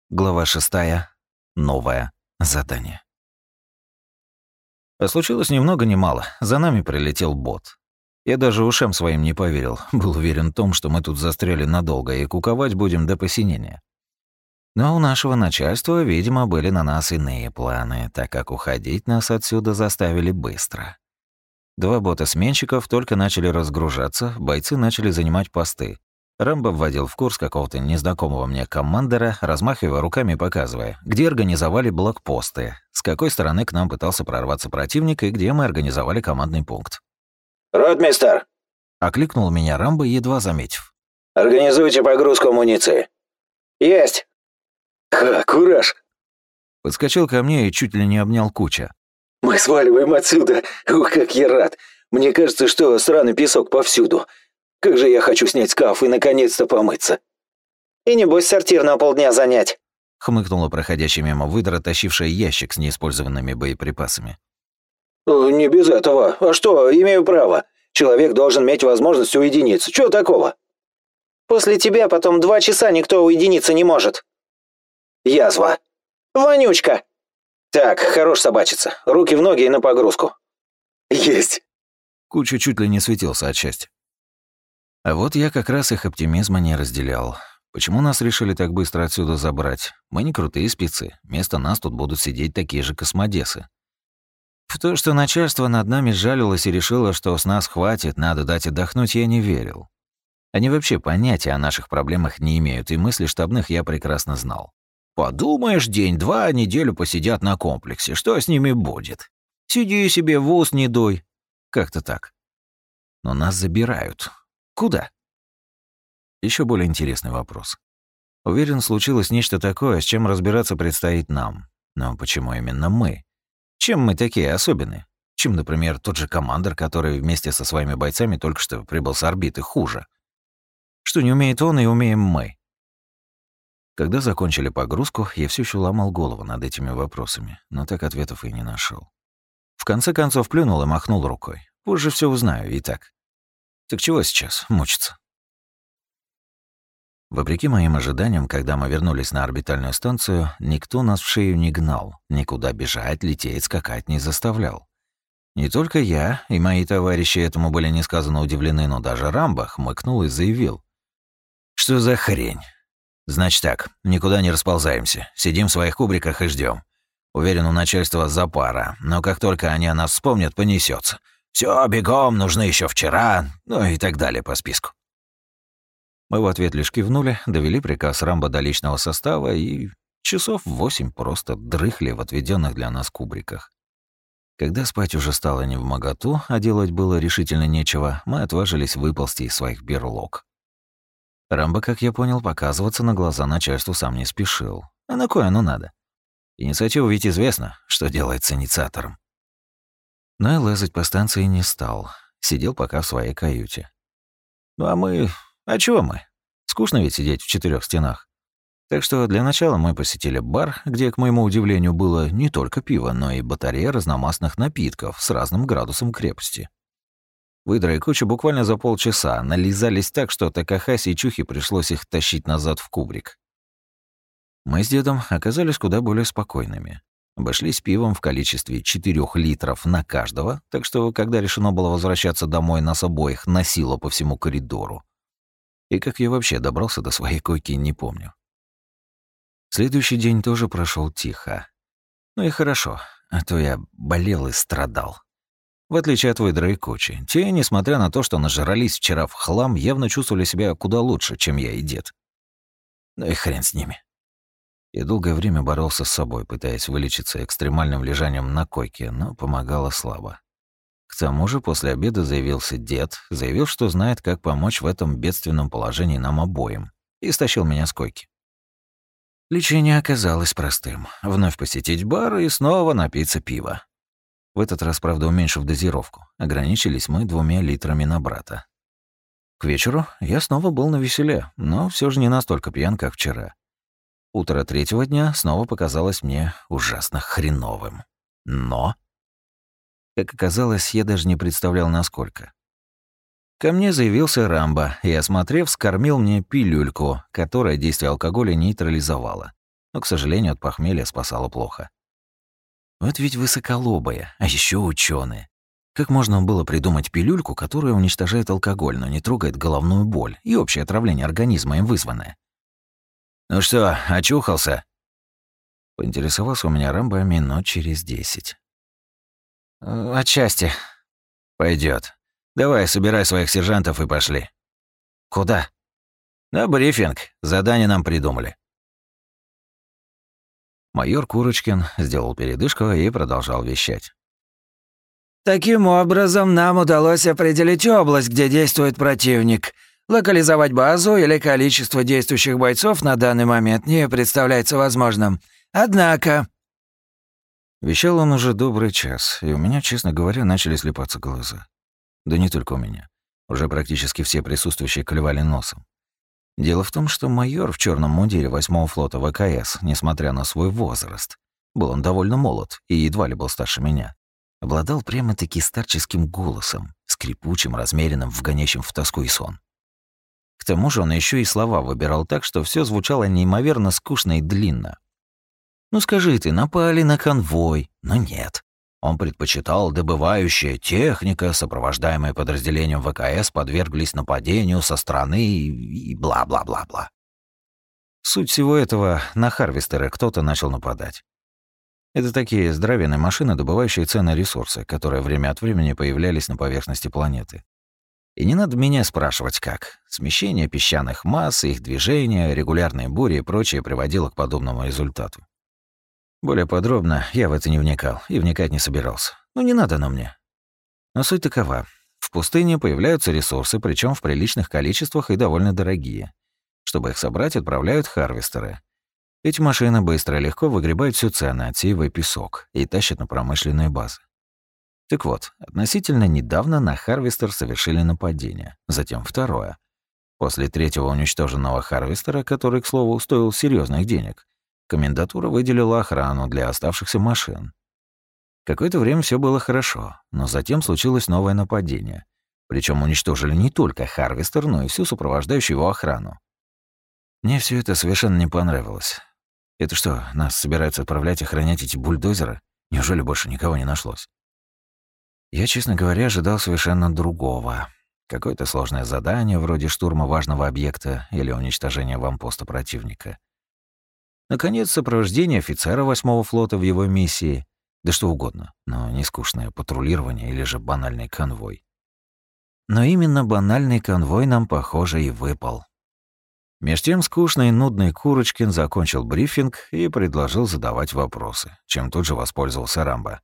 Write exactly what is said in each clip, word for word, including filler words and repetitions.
Глава шестая. Новое задание. А случилось ни много ни мало. За нами прилетел бот. Я даже ушам своим не поверил. Был уверен в том, что мы тут застряли надолго и куковать будем до посинения. Но у нашего начальства, видимо, были на нас иные планы, так как уходить нас отсюда заставили быстро. Два бота-сменщиков только начали разгружаться, бойцы начали занимать посты. Рамбо вводил в курс какого-то незнакомого мне командора, размахивая руками и показывая, где организовали блокпосты, с какой стороны к нам пытался прорваться противник и где мы организовали командный пункт. «Ротмистер!» — окликнул меня Рамбо, едва заметив. «Организуйте погрузку амуниции». «Есть!» «Ха, кураж!» Подскочил ко мне и чуть ли не обнял Куча. «Мы сваливаем отсюда! Ух, как я рад! Мне кажется, что сраный песок повсюду. Как же я хочу снять скаф и наконец-то помыться!» «И небось сортир на полдня занять!» — хмыкнула проходящая мимо выдра, тащившая ящик с неиспользованными боеприпасами. «Не без этого. А что, имею право. Человек должен иметь возможность уединиться. Чего такого?» «После тебя потом два часа никто уединиться не может». «Язва». «Вонючка». «Так, хорош собачиться. Руки в ноги и на погрузку». «Есть». Куча чуть ли не светился от счастья. А вот я как раз их оптимизма не разделял. Почему нас решили так быстро отсюда забрать? Мы не крутые спецы. Вместо нас тут будут сидеть такие же космодесы. В то, что начальство над нами сжалилось и решило, что с нас хватит, надо дать отдохнуть, я не верил. Они вообще понятия о наших проблемах не имеют, и мысли штабных я прекрасно знал. Подумаешь, день-два, неделю посидят на комплексе. Что с ними будет? Сиди себе, в ус не дуй. Как-то так. Но нас забирают. Куда? Еще более интересный вопрос. Уверен, случилось нечто такое, с чем разбираться предстоит нам. Но почему именно мы? Чем мы такие особенные? Чем, например, тот же командир, который вместе со своими бойцами только что прибыл с орбиты, хуже? Что не умеет он и умеем мы? Когда закончили погрузку, я все еще ломал голову над этими вопросами, но так ответов и не нашел. В конце концов плюнул и махнул рукой. Позже все узнаю, и так. Так чего сейчас мучиться? Вопреки моим ожиданиям, когда мы вернулись на орбитальную станцию, никто нас в шею не гнал, никуда бежать, лететь, скакать не заставлял. Не только я и мои товарищи этому были несказанно удивлены, но даже Рамбо хмыкнул и заявил. «Что за хрень? Значит так, никуда не расползаемся, сидим в своих кубриках и ждем. Уверен, у начальства запара, но как только они о нас вспомнят, понесется. Все, бегом, нужны еще вчера, ну и так далее по списку». Мы в ответ лишь кивнули, довели приказ Рамбо до личного состава и часов восемь просто дрыхли в отведенных для нас кубриках. Когда спать уже стало невмоготу, а делать было решительно нечего, мы отважились выползти из своих берлог. Рамбо, как я понял, показываться на глаза начальству сам не спешил. А на кое оно надо? Инициативу ведь известно, что делает с инициатором. Но и лазать по станции не стал. Сидел пока в своей каюте. Ну а мы... А чего мы? Скучно ведь сидеть в четырех стенах. Так что для начала мы посетили бар, где, к моему удивлению, было не только пиво, но и батарея разномастных напитков с разным градусом крепости. Выдра и Куча буквально за полчаса нализались так, что Такахаси и Чухи пришлось их тащить назад в кубрик. Мы с дедом оказались куда более спокойными. Обошлись пивом в количестве четырёх литров на каждого, так что, когда решено было возвращаться домой, нас обоих носило по всему коридору. И как я вообще добрался до своей койки, не помню. Следующий день тоже прошел тихо. Ну и хорошо, а то я болел и страдал. В отличие от Выдры и Кучи, те, несмотря на то, что нажрались вчера в хлам, явно чувствовали себя куда лучше, чем я и дед. Ну и хрен с ними. Я долгое время боролся с собой, пытаясь вылечиться экстремальным лежанием на койке, но помогало слабо. К тому же после обеда заявился дед, заявил, что знает, как помочь в этом бедственном положении нам обоим, и стащил меня с койки. Лечение оказалось простым. Вновь посетить бар и снова напиться пива. В этот раз, правда, уменьшив дозировку. Ограничились мы двумя литрами на брата. К вечеру я снова был навеселе, но все же не настолько пьян, как вчера. Утро третьего дня снова показалось мне ужасно хреновым. Но... Как оказалось, я даже не представлял, насколько. Ко мне заявился Рамбо и, осмотрев, скормил мне пилюльку, которая действие алкоголя нейтрализовала. но, к сожалению, от похмелья спасало плохо. Вот ведь высоколобые, а еще ученые. Как можно было придумать пилюльку, которая уничтожает алкоголь, но не трогает головную боль и общее отравление организма им вызванное? «Ну что, очухался?» Поинтересовался у меня Рэмбо минут через десять. «Отчасти». Пойдет. Давай, собирай своих сержантов и пошли». «Куда?» «На брифинг. Задание нам придумали». Майор Курочкин сделал передышку и продолжал вещать. Таким образом, нам удалось определить область, где действует противник. Локализовать базу или количество действующих бойцов на данный момент не представляется возможным. Однако...» Вещал он уже добрый час, и у меня, честно говоря, начали слепаться глаза. Да не только у меня. Уже практически все присутствующие клевали носом. Дело в том, что майор в черном мундире восьмого флота ВКС, несмотря на свой возраст, был он довольно молод и едва ли был старше меня, обладал прямо-таки старческим голосом, скрипучим, размеренным, вгонящим в тоску и сон. К тому же он еще и слова выбирал так, что все звучало неимоверно скучно и длинно. Ну скажи ты, напали на конвой, но нет. Он предпочитал добывающая техника, сопровождаемая подразделением ВКС, подверглись нападению со стороны и бла-бла-бла-бла. Суть всего этого — на Харвестеры кто-то начал нападать. Это такие здоровенные машины, добывающие ценные ресурсы, которые время от времени появлялись на поверхности планеты. И не надо меня спрашивать, как. Смещение песчаных масс, их движения, регулярные бури и прочее приводило к подобному результату. Более подробно я в это не вникал и вникать не собирался. Ну, не надо оно мне. Но суть такова. В пустыне появляются ресурсы, причем в приличных количествах и довольно дорогие. Чтобы их собрать, отправляют харвестеры. Эти машины быстро и легко выгребают всю цену, отсеивая песок, и тащат на промышленные базы. Так вот, относительно недавно на Харвестер совершили нападение, затем второе. После третьего уничтоженного Харвестера, который, к слову, стоил серьезных денег, комендатура выделила охрану для оставшихся машин. Какое-то время все было хорошо, но затем случилось новое нападение. Причем уничтожили не только Харвестер, но и всю сопровождающую его охрану. Мне все это совершенно не понравилось. Это что, нас собираются отправлять охранять эти бульдозеры? Неужели больше никого не нашлось? Я, честно говоря, ожидал совершенно другого. Какое-то сложное задание, вроде штурма важного объекта или уничтожения вампоста противника. Наконец, сопровождение офицера восьмого флота в его миссии. Да что угодно, но не скучное патрулирование или же банальный конвой. Но именно банальный конвой нам, похоже, и выпал. Меж тем скучный и нудный Курочкин закончил брифинг и предложил задавать вопросы, чем тут же воспользовался Рамбо.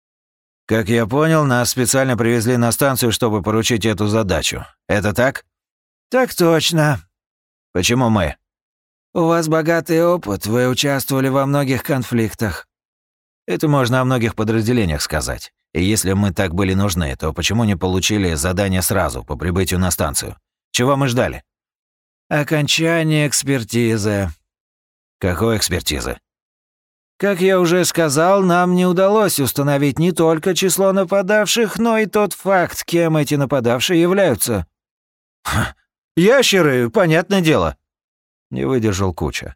«Как я понял, нас специально привезли на станцию, чтобы поручить эту задачу. Это так?» «Так точно». «Почему мы?» «У вас богатый опыт, вы участвовали во многих конфликтах». «Это можно о многих подразделениях сказать. И если мы так были нужны, то почему не получили задание сразу, по прибытию на станцию? Чего мы ждали?» «Окончание экспертизы». «Какой экспертизы?» «Как я уже сказал, нам не удалось установить не только число нападавших, но и тот факт, кем эти нападавшие являются». «Ха, ящеры, понятное дело». Не выдержал Куча.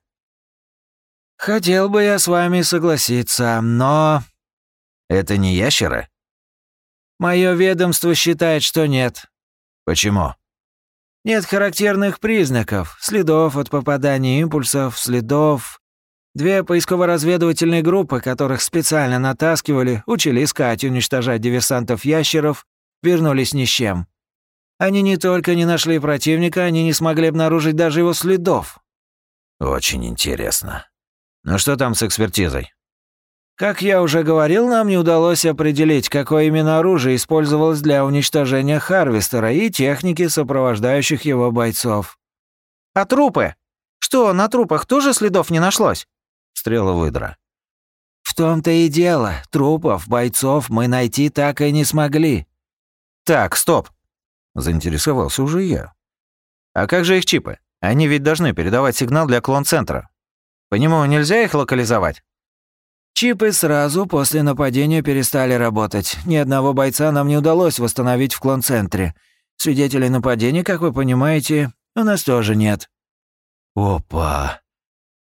«Хотел бы я с вами согласиться, но...» «Это не ящеры?» «Моё ведомство считает, что нет». «Почему?» «Нет характерных признаков, следов от попадания импульсов, следов...» Две поисково-разведывательные группы, которых специально натаскивали, учили искать и уничтожать диверсантов-ящеров, вернулись ни с чем. Они не только не нашли противника, они не смогли обнаружить даже его следов». «Очень интересно. Ну что там с экспертизой?» «Как я уже говорил, нам не удалось определить, какое именно оружие использовалось для уничтожения Харвестера и техники, сопровождающих его бойцов». «А трупы? Что, на трупах тоже следов не нашлось?» Стрела выдра. «В том-то и дело. Трупов бойцов мы найти так и не смогли». «Так, стоп!» Заинтересовался уже я. «А как же их чипы? Они ведь должны передавать сигнал для клон-центра. По нему нельзя их локализовать?» «Чипы сразу после нападения перестали работать. Ни одного бойца нам не удалось восстановить в клон-центре. Свидетелей нападения, как вы понимаете, у нас тоже нет». «Опа!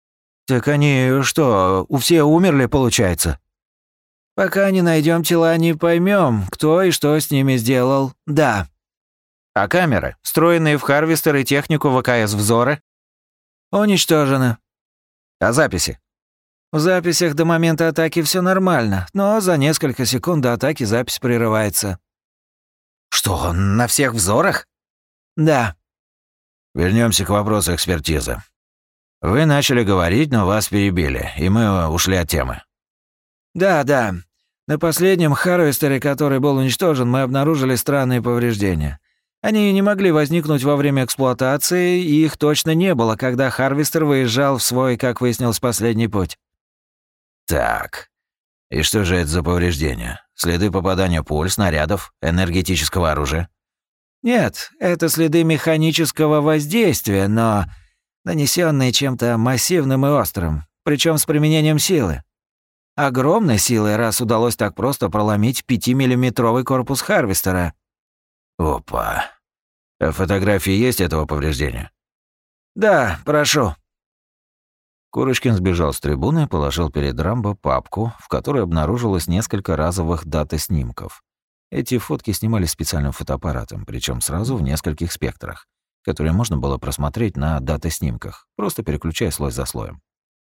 Так они что, у все умерли, получается? Пока не найдем тела, не поймем, кто и что с ними сделал. Да. А камеры, встроенные в Харвестер и технику ВКС «Взоры»? Уничтожены. А записи? В записях до момента атаки все нормально, но за несколько секунд до атаки запись прерывается. Что, на всех взорах? Да. Вернемся к вопросу экспертизы. Вы начали говорить, но вас перебили, и мы ушли от темы. Да, да. На последнем Харвестере, который был уничтожен, мы обнаружили странные повреждения. Они не могли возникнуть во время эксплуатации, и их точно не было, когда Харвестер выезжал в свой, как выяснилось, последний путь. Так. И что же это за повреждения? Следы попадания пуль, снарядов, энергетического оружия? Нет, это следы механического воздействия, но нанесенные чем-то массивным и острым, причем с применением силы. Огромной силой, раз удалось так просто проломить пятимиллиметровый корпус Харвестера. Опа. А фотографии есть этого повреждения? Да, прошу. Курочкин сбежал с трибуны и положил перед Рамбо папку, в которой обнаружилось несколько разовых дата-снимков. Эти фотки снимались специальным фотоаппаратом, причем сразу в нескольких спектрах, которые можно было просмотреть на дата-снимках, просто переключая слой за слоем.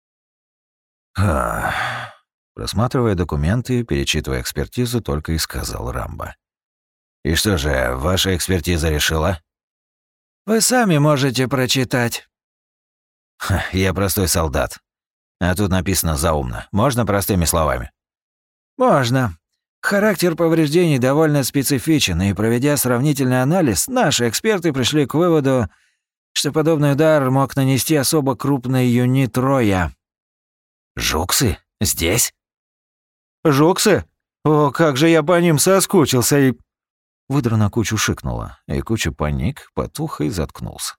Ах. Просматривая документы и перечитывая экспертизу, только и сказал Рамбо. «И что же, ваша экспертиза решила?» «Вы сами можете прочитать». Ха, «Я простой солдат. А тут написано заумно. Можно простыми словами?» «Можно. Характер повреждений довольно специфичен, и, проведя сравнительный анализ, наши эксперты пришли к выводу, что подобный удар мог нанести особо крупный юнит Роя». «Жуксы? Здесь?» «Жуксы? О, как же я по ним соскучился и...» Выдра на Кучу шикнула, и Куча паник, потух и заткнулся.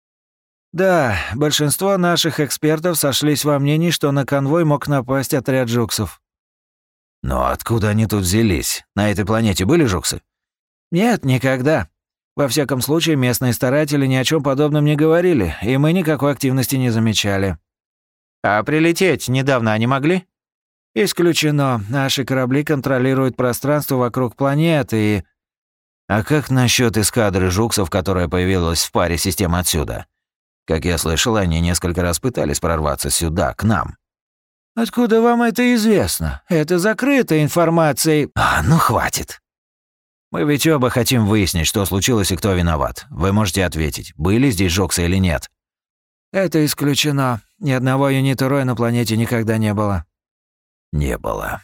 «Да, большинство наших экспертов сошлись во мнении, что на конвой мог напасть отряд жуксов». «Но откуда они тут взялись? На этой планете были жуксы?» «Нет, никогда. Во всяком случае, местные старатели ни о чем подобном не говорили, и мы никакой активности не замечали». «А прилететь недавно они могли?» «Исключено. Наши корабли контролируют пространство вокруг планеты и...» «А как насчет эскадры жуксов, которая появилась в паре систем отсюда? Как я слышал, они несколько раз пытались прорваться сюда, к нам». «Откуда вам это известно? Это закрытая информация». «А, ну хватит. Мы ведь оба хотим выяснить, что случилось и кто виноват. Вы можете ответить, были здесь жуксы или нет?» «Это исключено. Ни одного юнита Роя на планете никогда не было». «Не было».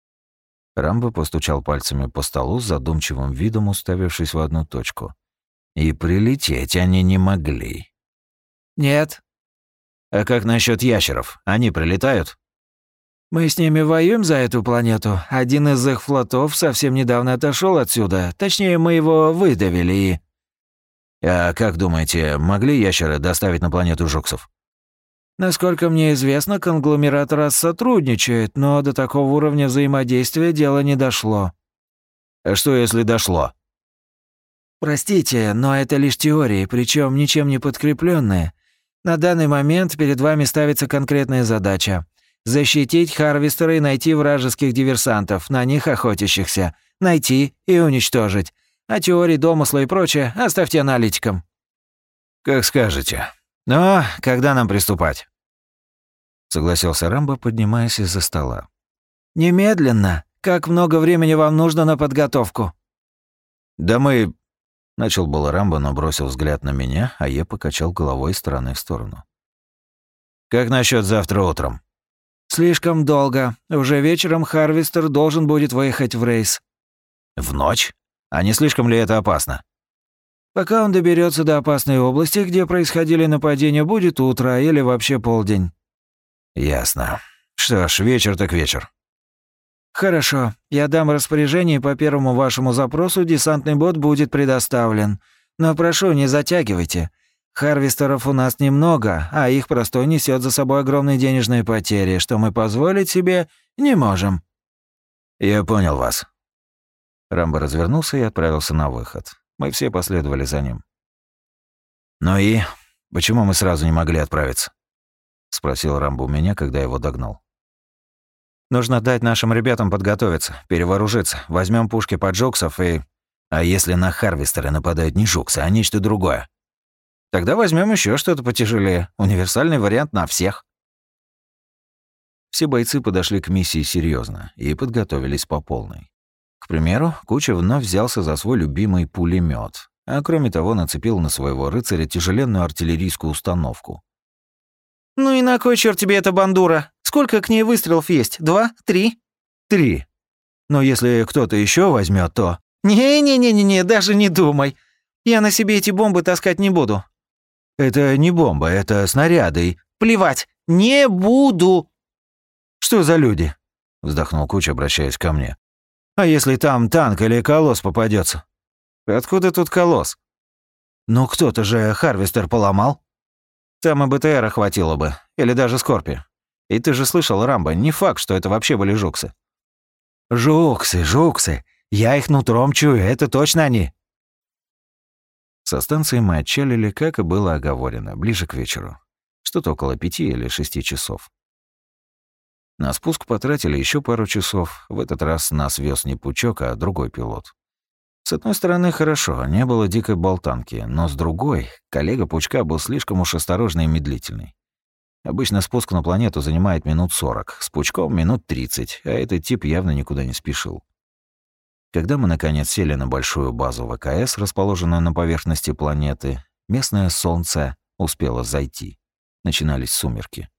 Рамбо постучал пальцами по столу с задумчивым видом, уставившись в одну точку. «И прилететь они не могли». «Нет». «А как насчет ящеров? Они прилетают?» «Мы с ними воюем за эту планету. Один из их флотов совсем недавно отошел отсюда. Точнее, мы его выдавили и...» «А как думаете, могли ящеры доставить на планету жуксов?» «Насколько мне известно, конгломерат раз сотрудничает, но до такого уровня взаимодействия дело не дошло». «А что, если дошло?» «Простите, но это лишь теории, причем ничем не подкрепленные. На данный момент перед вами ставится конкретная задача. Защитить Харвестера и найти вражеских диверсантов, на них охотящихся. Найти и уничтожить. А теории, домысла и прочее оставьте аналитикам». «Как скажете. Но когда нам приступать?» Согласился Рамбо, поднимаясь из-за стола. «Немедленно. Как много времени вам нужно на подготовку?» «Да мы...» Начал было Рамбо, но бросил взгляд на меня, а я покачал головой из стороны в сторону. «Как насчет завтра утром?» «Слишком долго. Уже вечером Харвестер должен будет выехать в рейс». «В ночь? А не слишком ли это опасно?» «Пока он доберется до опасной области, где происходили нападения, будет утро или вообще полдень». «Ясно. Что ж, вечер так вечер». «Хорошо. Я дам распоряжение, и по первому вашему запросу десантный бот будет предоставлен. Но прошу, не затягивайте. Харвестеров у нас немного, а их простой несет за собой огромные денежные потери, что мы позволить себе не можем». «Я понял вас». Рамбо развернулся и отправился на выход. Мы все последовали за ним. «Ну и? Почему мы сразу не могли отправиться?» спросил Рамбо у меня, когда его догнал. «Нужно дать нашим ребятам подготовиться, перевооружиться. Возьмем пушки под жуксов и...» «А если на Харвестеры нападают не жуксы, а нечто другое?» «Тогда возьмем еще что-то потяжелее. Универсальный вариант на всех». Все бойцы подошли к миссии серьезно и подготовились по полной. К примеру, Куча вновь взялся за свой любимый пулемет, а кроме того нацепил на своего рыцаря тяжеленную артиллерийскую установку. «Ну и на кой черт тебе эта бандура? Сколько к ней выстрелов есть? Два? Три?» «Три. Но если кто-то еще возьмет, то...» «Не-не-не-не, даже не думай. Я на себе эти бомбы таскать не буду». «Это не бомба, это снаряды». «Плевать, не буду». «Что за люди?» — вздохнул Куч, обращаясь ко мне. «А если там танк или колосс попадется? «Откуда тут колосс?» «Ну кто-то же Харвестер поломал». «Там и БТРа хватило бы, или даже Скорпи. И ты же слышал, Рамбо, не факт, что это вообще были жуксы». «Жуксы, жуксы. Я их нутром чую, это точно они». Со станции мы отчалили, как и было оговорено, ближе к вечеру. Что-то около пяти или шести часов. На спуск потратили еще пару часов. В этот раз нас вез не Пучок, а другой пилот. С одной стороны, хорошо, не было дикой болтанки, но с другой, коллега Пучка был слишком уж осторожный и медлительный. Обычно спуск на планету занимает минут сорок, с Пучком минут тридцать, а этот тип явно никуда не спешил. Когда мы наконец сели на большую базу ВКС, расположенную на поверхности планеты, местное солнце успело зайти. Начинались сумерки.